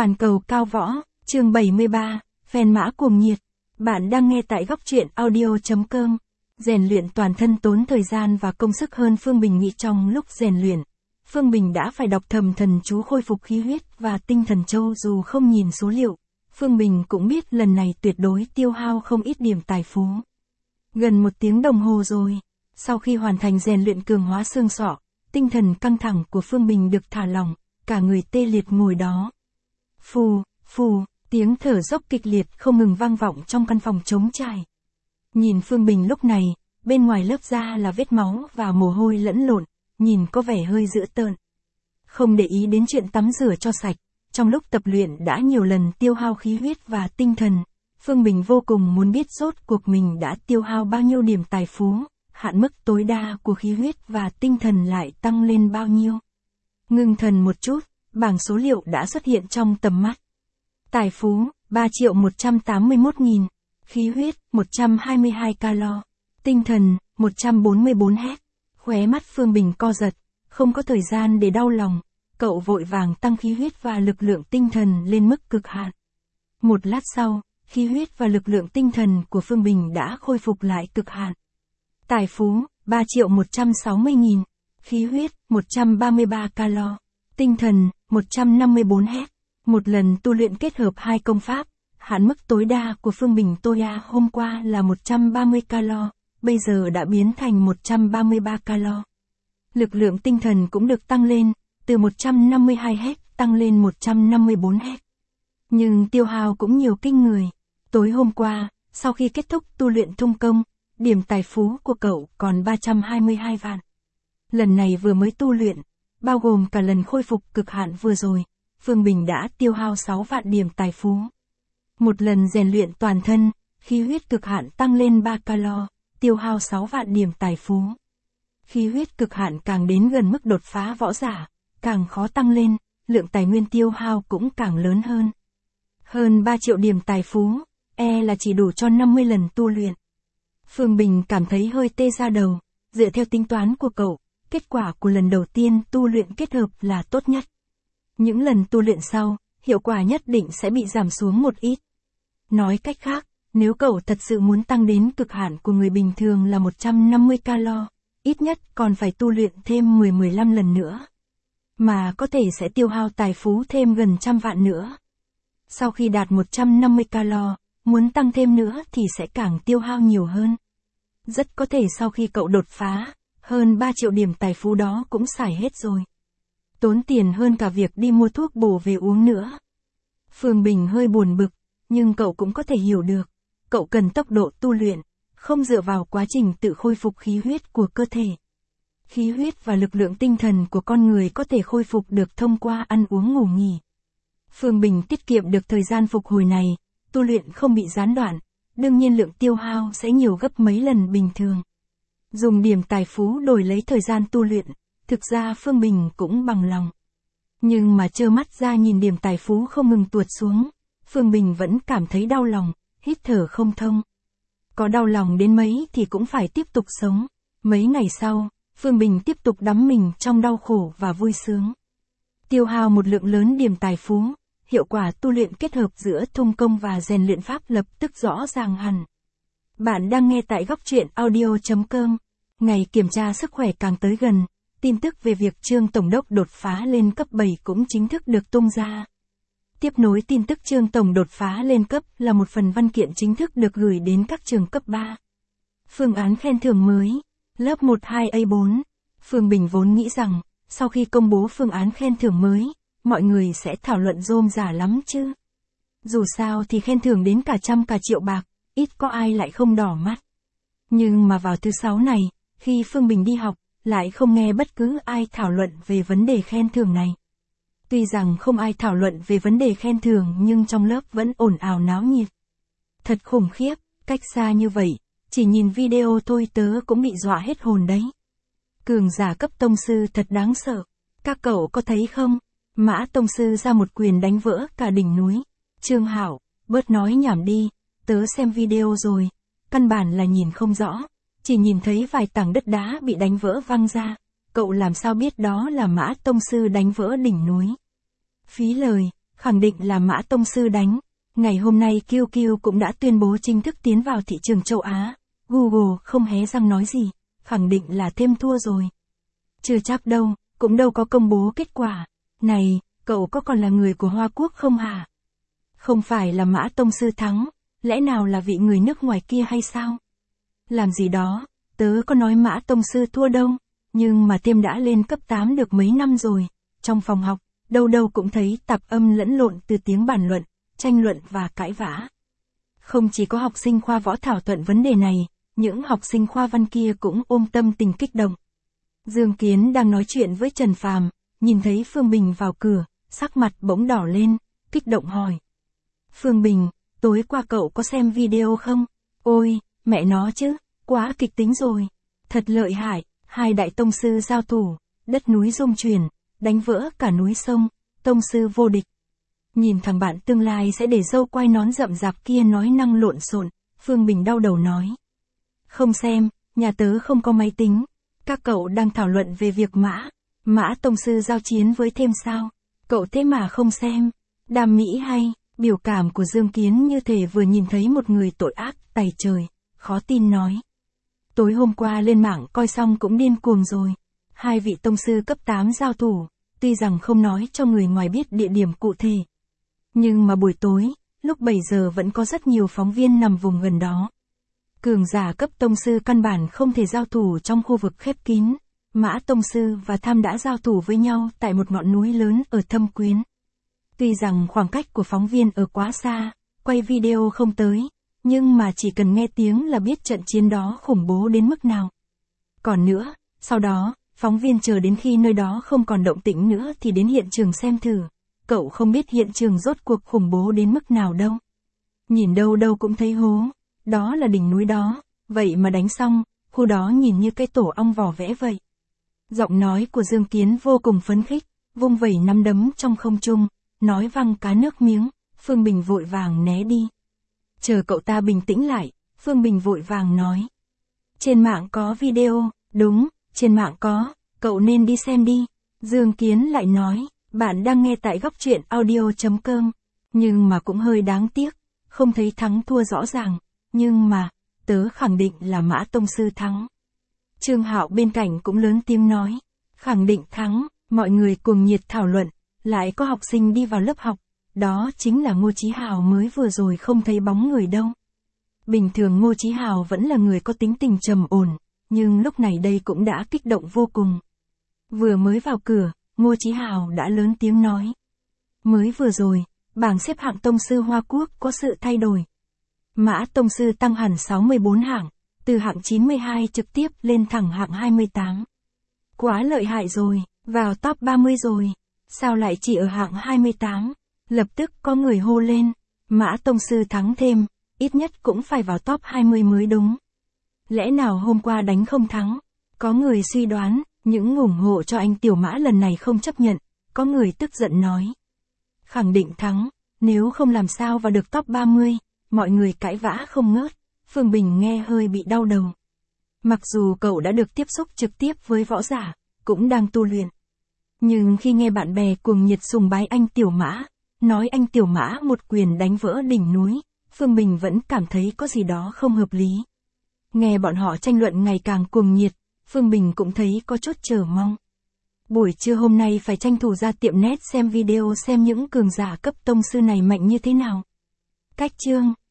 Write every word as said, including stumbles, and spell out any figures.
Toàn cầu cao võ, chương bảy mươi ba, fan mã cuồng nhiệt. Bạn đang nghe tại góc truyện audio chấm com. Rèn luyện toàn thân tốn thời gian và công sức hơn Phương Bình nghĩ trong lúc rèn luyện. Phương Bình đã phải đọc thầm thần chú khôi phục khí huyết và tinh thần châu dù không nhìn số liệu. Phương Bình cũng biết lần này tuyệt đối tiêu hao không ít điểm tài phú. Gần một tiếng đồng hồ rồi, sau khi hoàn thành rèn luyện cường hóa xương sọ, tinh thần căng thẳng của Phương Bình được thả lỏng, cả người tê liệt ngồi đó. Phù, phù, tiếng thở dốc kịch liệt không ngừng vang vọng trong căn phòng trống trải. Nhìn Phương Bình lúc này, bên ngoài lớp da là vết máu và mồ hôi lẫn lộn, nhìn có vẻ hơi dữ tợn. Không để ý đến chuyện tắm rửa cho sạch, trong lúc tập luyện đã nhiều lần tiêu hao khí huyết và tinh thần, Phương Bình vô cùng muốn biết rốt cuộc mình đã tiêu hao bao nhiêu điểm tài phú, hạn mức tối đa của khí huyết và tinh thần lại tăng lên bao nhiêu. Ngưng thần một chút, bảng số liệu đã xuất hiện trong tầm mắt. Tài phú, ba triệu một trăm tám mươi mốt nghìn, khí huyết, một trăm hai mươi hai calo, tinh thần, một trăm bốn mươi bốn héc. Khóe mắt Phương Bình co giật, không có thời gian để đau lòng, cậu vội vàng tăng khí huyết và lực lượng tinh thần lên mức cực hạn. Một lát sau, khí huyết và lực lượng tinh thần của Phương Bình đã khôi phục lại cực hạn. Tài phú, ba triệu một trăm sáu mươi nghìn, khí huyết, một trăm ba mươi ba calo, tinh thần, một trăm năm mươi bốn héc. Một lần tu luyện kết hợp hai công pháp, hạn mức tối đa của Phương Bình Toya hôm qua là một trăm ba mươi calo, bây giờ đã biến thành một trăm ba mươi ba calo. Lực lượng tinh thần cũng được tăng lên, từ một trăm năm mươi hai héc tăng lên một trăm năm mươi bốn héc. Nhưng tiêu hao cũng nhiều kinh người. Tối hôm qua, sau khi kết thúc tu luyện thung công, điểm tài phú của cậu còn ba trăm hai mươi hai vạn. Lần này vừa mới tu luyện, bao gồm cả lần khôi phục cực hạn vừa rồi, Phương Bình đã tiêu hao sáu vạn điểm tài phú. Một lần rèn luyện toàn thân, khí huyết cực hạn tăng lên ba calo, tiêu hao sáu vạn điểm tài phú. Khí huyết cực hạn càng đến gần mức đột phá võ giả, càng khó tăng lên, lượng tài nguyên tiêu hao cũng càng lớn hơn. Hơn ba triệu điểm tài phú, e là chỉ đủ cho năm mươi lần tu luyện. Phương Bình cảm thấy hơi tê da đầu, dựa theo tính toán của cậu, kết quả của lần đầu tiên tu luyện kết hợp là tốt nhất. Những lần tu luyện sau, hiệu quả nhất định sẽ bị giảm xuống một ít. Nói cách khác, nếu cậu thật sự muốn tăng đến cực hạn của người bình thường là một trăm năm mươi calo, ít nhất còn phải tu luyện thêm mười đến mười lăm lần nữa. Mà có thể sẽ tiêu hao tài phú thêm gần trăm vạn nữa. Sau khi đạt một trăm năm mươi calo, muốn tăng thêm nữa thì sẽ càng tiêu hao nhiều hơn. Rất có thể sau khi cậu đột phá, hơn ba triệu điểm tài phú đó cũng xài hết rồi. Tốn tiền hơn cả việc đi mua thuốc bổ về uống nữa. Phương Bình hơi buồn bực, nhưng cậu cũng có thể hiểu được. Cậu cần tốc độ tu luyện, không dựa vào quá trình tự khôi phục khí huyết của cơ thể. Khí huyết và lực lượng tinh thần của con người có thể khôi phục được thông qua ăn uống ngủ nghỉ. Phương Bình tiết kiệm được thời gian phục hồi này, tu luyện không bị gián đoạn, đương nhiên lượng tiêu hao sẽ nhiều gấp mấy lần bình thường. Dùng điểm tài phú đổi lấy thời gian tu luyện, thực ra Phương Bình cũng bằng lòng. Nhưng mà trơ mắt ra nhìn điểm tài phú không ngừng tuột xuống, Phương Bình vẫn cảm thấy đau lòng, hít thở không thông. Có đau lòng đến mấy thì cũng phải tiếp tục sống. Mấy ngày sau, Phương Bình tiếp tục đắm mình trong đau khổ và vui sướng. Tiêu hao một lượng lớn điểm tài phú, hiệu quả tu luyện kết hợp giữa thung công và rèn luyện pháp lập tức rõ ràng hẳn. Bạn đang nghe tại góc truyện audio chấm com. Ngày kiểm tra sức khỏe càng tới gần, tin tức về việc Trương Tổng đốc đột phá lên cấp bảy cũng chính thức được tung ra. Tiếp nối tin tức Trương Tổng đột phá lên cấp là một phần văn kiện chính thức được gửi đến các trường cấp ba. Phương án khen thưởng mới, lớp một hai A bốn. Phương Bình vốn nghĩ rằng, sau khi công bố phương án khen thưởng mới, mọi người sẽ thảo luận rôm rả lắm chứ. Dù sao thì khen thưởng đến cả trăm cả triệu bạc, ít có ai lại không đỏ mắt. Nhưng mà vào thứ sáu này, khi Phương Bình đi học, lại không nghe bất cứ ai thảo luận về vấn đề khen thưởng này. Tuy rằng không ai thảo luận về vấn đề khen thưởng nhưng trong lớp vẫn ồn ào náo nhiệt. Thật khủng khiếp, cách xa như vậy, chỉ nhìn video thôi tớ cũng bị dọa hết hồn đấy. Cường giả cấp tông sư thật đáng sợ, các cậu có thấy không? Mã tông sư ra một quyền đánh vỡ cả đỉnh núi. Trương Hảo, bớt nói nhảm đi, tớ xem video rồi, căn bản là nhìn không rõ, chỉ nhìn thấy vài tảng đất đá bị đánh vỡ văng ra, cậu làm sao biết đó là Mã tông sư đánh vỡ đỉnh núi? Phí lời, khẳng định là Mã Tông Sư đánh. Ngày hôm nay Q Q cũng đã tuyên bố chính thức tiến vào thị trường châu Á. Google không hé răng nói gì, khẳng định là thêm thua rồi. Chưa chắc đâu, cũng đâu có công bố kết quả. Này, cậu có còn là người của Hoa Quốc không hả? Không phải là Mã Tông Sư thắng, lẽ nào là vị người nước ngoài kia hay sao? Làm gì đó, tớ có nói Mã Tông Sư thua đâu, nhưng mà Thêm đã lên cấp tám được mấy năm rồi. Trong phòng học, đâu đâu cũng thấy tạp âm lẫn lộn từ tiếng bàn luận, tranh luận và cãi vã. Không chỉ có học sinh khoa võ thảo luận vấn đề này, những học sinh khoa văn kia cũng ôm tâm tình kích động. Dương Kiến đang nói chuyện với Trần Phàm, nhìn thấy Phương Bình vào cửa, sắc mặt bỗng đỏ lên, kích động hỏi. Phương Bình, tối qua cậu có xem video không? Ôi, mẹ nó chứ, quá kịch tính rồi. Thật lợi hại, hai đại tông sư giao thủ, đất núi rung chuyển, đánh vỡ cả núi sông, tông sư vô địch. Nhìn thằng bạn tương lai sẽ để râu quai nón rậm rạp kia nói năng lộn xộn, Phương Bình đau đầu nói. Không xem, nhà tớ không có máy tính. Các cậu đang thảo luận về việc Mã, Mã Tông Sư giao chiến với Thêm sao? Cậu thế mà không xem. Đam mỹ hay, biểu cảm của Dương Kiến như thể vừa nhìn thấy một người tội ác tày trời, khó tin nói. Tối hôm qua lên mạng coi xong cũng điên cuồng rồi. Hai vị tông sư cấp tám giao thủ, tuy rằng không nói cho người ngoài biết địa điểm cụ thể. Nhưng mà buổi tối, lúc bảy giờ vẫn có rất nhiều phóng viên nằm vùng gần đó. Cường giả cấp tông sư căn bản không thể giao thủ trong khu vực khép kín. Mã Tông Sư và Tham đã giao thủ với nhau tại một ngọn núi lớn ở Thâm Quyến. Tuy rằng khoảng cách của phóng viên ở quá xa, quay video không tới, nhưng mà chỉ cần nghe tiếng là biết trận chiến đó khủng bố đến mức nào. Còn nữa, sau đó, phóng viên chờ đến khi nơi đó không còn động tĩnh nữa thì đến hiện trường xem thử. Cậu không biết hiện trường rốt cuộc khủng bố đến mức nào đâu. Nhìn đâu đâu cũng thấy hố. Đó là đỉnh núi đó, vậy mà đánh xong, khu đó nhìn như cái tổ ong vỏ vẽ vậy. Giọng nói của Dương Kiến vô cùng phấn khích, vung vẩy nắm đấm trong không trung, nói văng cá nước miếng, Phương Bình vội vàng né đi. Chờ cậu ta bình tĩnh lại, Phương Bình vội vàng nói. Trên mạng có video, đúng, trên mạng có, cậu nên đi xem đi. Dương Kiến lại nói, bạn đang nghe tại góc truyện audio chấm com, nhưng mà cũng hơi đáng tiếc, không thấy thắng thua rõ ràng. Nhưng mà, tớ khẳng định là Mã Tông Sư thắng. Trương Hạo bên cạnh cũng lớn tiếng nói. Khẳng định thắng, mọi người cuồng nhiệt thảo luận, lại có học sinh đi vào lớp học. Đó chính là Ngô Chí Hào mới vừa rồi không thấy bóng người đâu. Bình thường Ngô Chí Hào vẫn là người có tính tình trầm ổn, nhưng lúc này đây cũng đã kích động vô cùng. Vừa mới vào cửa, Ngô Chí Hào đã lớn tiếng nói. Mới vừa rồi, bảng xếp hạng Tông Sư Hoa Quốc có sự thay đổi. Mã Tông Sư tăng hẳn sáu mươi bốn hạng, từ hạng chín mươi hai trực tiếp lên thẳng hạng hai mươi tám. Quá lợi hại rồi, vào top ba mươi rồi, sao lại chỉ ở hạng hai mươi tám? Lập tức có người hô lên, Mã Tông Sư thắng Thêm, ít nhất cũng phải vào top hai mươi mới đúng. Lẽ nào hôm qua đánh không thắng? Có người suy đoán, những ủng hộ cho anh Tiểu Mã lần này không chấp nhận, có người tức giận nói. Khẳng định thắng, nếu không làm sao vào được top ba mươi. Mọi người cãi vã không ngớt, Phương Bình nghe hơi bị đau đầu. Mặc dù cậu đã được tiếp xúc trực tiếp với võ giả, cũng đang tu luyện. Nhưng khi nghe bạn bè cuồng nhiệt sùng bái anh Tiểu Mã, nói anh Tiểu Mã một quyền đánh vỡ đỉnh núi, Phương Bình vẫn cảm thấy có gì đó không hợp lý. Nghe bọn họ tranh luận ngày càng cuồng nhiệt, Phương Bình cũng thấy có chút chờ mong. Buổi trưa hôm nay phải tranh thủ ra tiệm net xem video xem những cường giả cấp tông sư này mạnh như thế nào. Cách chương